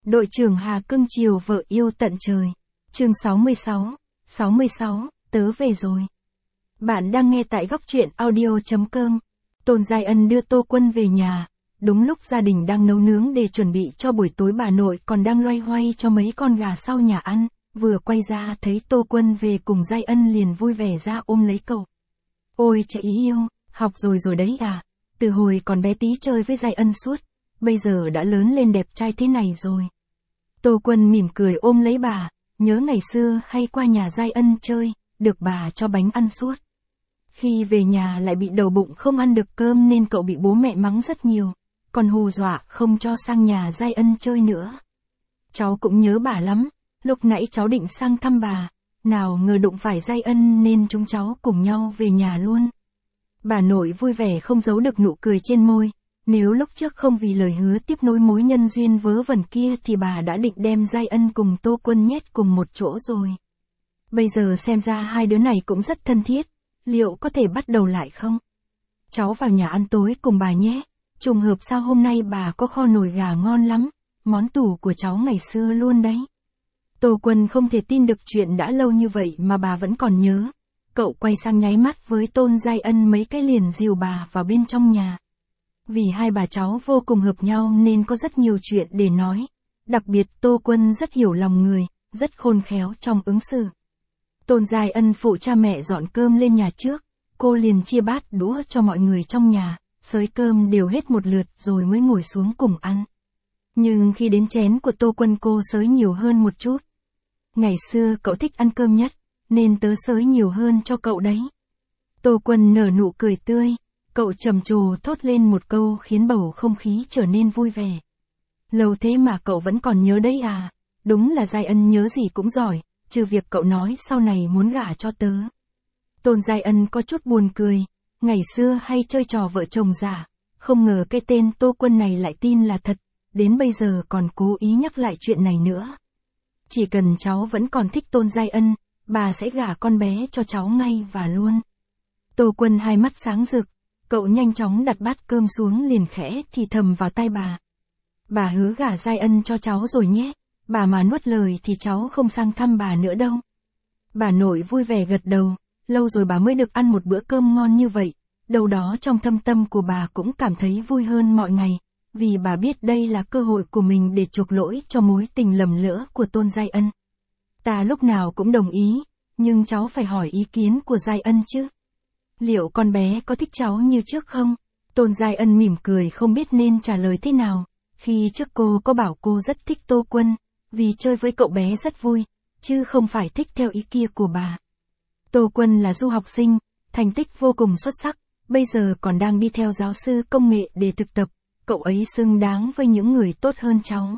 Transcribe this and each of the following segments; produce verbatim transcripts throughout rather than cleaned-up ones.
Đội trưởng Hà cưng chiều vợ yêu tận trời. Chương sáu mươi sáu, sáu mươi sáu, tớ về rồi. Bạn đang nghe tại góc truyện audio chấm com. Tôn Giai Ân đưa Tô Quân về nhà. Đúng lúc gia đình đang nấu nướng để chuẩn bị cho buổi tối, bà nội còn đang loay hoay cho mấy con gà sau nhà ăn. Vừa quay ra thấy Tô Quân về cùng Giai Ân liền vui vẻ ra ôm lấy cậu. Ôi chạy ý yêu, học rồi rồi đấy à. Từ hồi còn bé tí chơi với Giai Ân suốt. Bây giờ đã lớn lên đẹp trai thế này rồi. Tô Quân mỉm cười ôm lấy bà, nhớ ngày xưa hay qua nhà Giai Ân chơi, được bà cho bánh ăn suốt. Khi về nhà lại bị đầu bụng không ăn được cơm nên cậu bị bố mẹ mắng rất nhiều, còn hù dọa không cho sang nhà Giai Ân chơi nữa. Cháu cũng nhớ bà lắm, lúc nãy cháu định sang thăm bà, nào ngờ đụng phải Giai Ân nên chúng cháu cùng nhau về nhà luôn. Bà nội vui vẻ không giấu được nụ cười trên môi. Nếu lúc trước không vì lời hứa tiếp nối mối nhân duyên vớ vẩn kia thì bà đã định đem Giai Ân cùng Tô Quân nhét cùng một chỗ rồi. Bây giờ xem ra hai đứa này cũng rất thân thiết, liệu có thể bắt đầu lại không? Cháu vào nhà ăn tối cùng bà nhé, trùng hợp sao hôm nay bà có kho nồi gà ngon lắm, món tủ của cháu ngày xưa luôn đấy. Tô Quân không thể tin được chuyện đã lâu như vậy mà bà vẫn còn nhớ. Cậu quay sang nháy mắt với Tôn Giai Ân mấy cái liền dìu bà vào bên trong nhà. Vì hai bà cháu vô cùng hợp nhau nên có rất nhiều chuyện để nói. Đặc biệt Tô Quân rất hiểu lòng người, rất khôn khéo trong ứng xử. Tôn Giai Ân phụ cha mẹ dọn cơm lên nhà trước, cô liền chia bát đũa cho mọi người trong nhà, xới cơm đều hết một lượt rồi mới ngồi xuống cùng ăn. Nhưng khi đến chén của Tô Quân cô xới nhiều hơn một chút. Ngày xưa cậu thích ăn cơm nhất, nên tớ xới nhiều hơn cho cậu đấy. Tô Quân nở nụ cười tươi. Cậu trầm trồ thốt lên một câu khiến bầu không khí trở nên vui vẻ. Lâu thế mà cậu vẫn còn nhớ đấy à, đúng là Giai Ân nhớ gì cũng giỏi, trừ việc cậu nói sau này muốn gả cho tớ. Tôn Giai Ân có chút buồn cười, ngày xưa hay chơi trò vợ chồng giả, không ngờ cái tên Tô Quân này lại tin là thật, đến bây giờ còn cố ý nhắc lại chuyện này nữa. Chỉ cần cháu vẫn còn thích Tôn Giai Ân, bà sẽ gả con bé cho cháu ngay và luôn. Tô Quân hai mắt sáng rực. Cậu nhanh chóng đặt bát cơm xuống liền khẽ thì thầm vào tai bà. Bà hứa gả Giai Ân cho cháu rồi nhé, bà mà nuốt lời thì cháu không sang thăm bà nữa đâu. Bà nội vui vẻ gật đầu, lâu rồi bà mới được ăn một bữa cơm ngon như vậy, đâu đó trong thâm tâm của bà cũng cảm thấy vui hơn mọi ngày, vì bà biết đây là cơ hội của mình để chuộc lỗi cho mối tình lầm lỡ của Tôn Giai Ân. Ta lúc nào cũng đồng ý, nhưng cháu phải hỏi ý kiến của Giai Ân chứ. Liệu con bé có thích cháu như trước không? Tôn Giai Ân mỉm cười không biết nên trả lời thế nào. Khi trước cô có bảo cô rất thích Tô Quân, vì chơi với cậu bé rất vui, chứ không phải thích theo ý kia của bà. Tô Quân là du học sinh, thành tích vô cùng xuất sắc, bây giờ còn đang đi theo giáo sư công nghệ để thực tập, cậu ấy xứng đáng với những người tốt hơn cháu.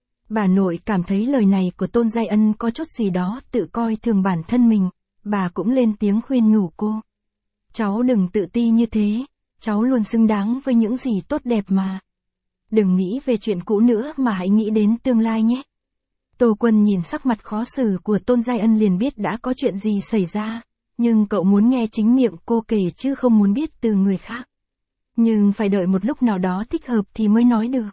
Bà nội cảm thấy lời này của Tôn Giai Ân có chút gì đó tự coi thường bản thân mình, bà cũng lên tiếng khuyên nhủ cô. Cháu đừng tự ti như thế, cháu luôn xứng đáng với những gì tốt đẹp mà. Đừng nghĩ về chuyện cũ nữa mà hãy nghĩ đến tương lai nhé. Tô Quân nhìn sắc mặt khó xử của Tôn Giai Ân liền biết đã có chuyện gì xảy ra, nhưng cậu muốn nghe chính miệng cô kể chứ không muốn biết từ người khác. Nhưng phải đợi một lúc nào đó thích hợp thì mới nói được.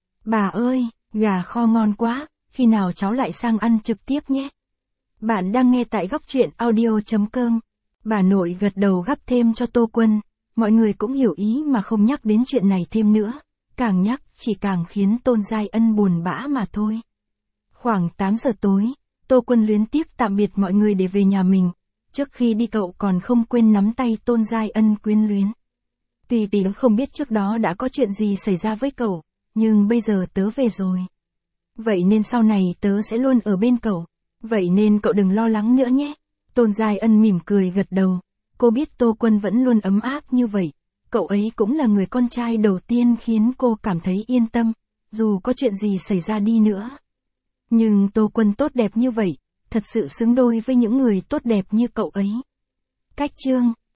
Bà ơi, gà kho ngon quá, khi nào cháu lại sang ăn trực tiếp nhé. Bạn đang nghe tại góc truyện audio chấm com. Bà nội gật đầu gắp thêm cho Tô Quân, mọi người cũng hiểu ý mà không nhắc đến chuyện này thêm nữa, càng nhắc chỉ càng khiến Tôn Giai Ân buồn bã mà thôi. Khoảng tám giờ tối, Tô Quân luyến tiếc tạm biệt mọi người để về nhà mình, trước khi đi cậu còn không quên nắm tay Tôn Giai Ân quyến luyến. Tuy tớ không biết trước đó đã có chuyện gì xảy ra với cậu, nhưng bây giờ tớ về rồi. Vậy nên sau này tớ sẽ luôn ở bên cậu, vậy nên cậu đừng lo lắng nữa nhé. Tôn Giai Ân mỉm cười gật đầu, cô biết Tô Quân vẫn luôn ấm áp như vậy, cậu ấy cũng là người con trai đầu tiên khiến cô cảm thấy yên tâm, dù có chuyện gì xảy ra đi nữa. Nhưng Tô Quân tốt đẹp như vậy, thật sự xứng đôi với những người tốt đẹp như cậu ấy. Cách chương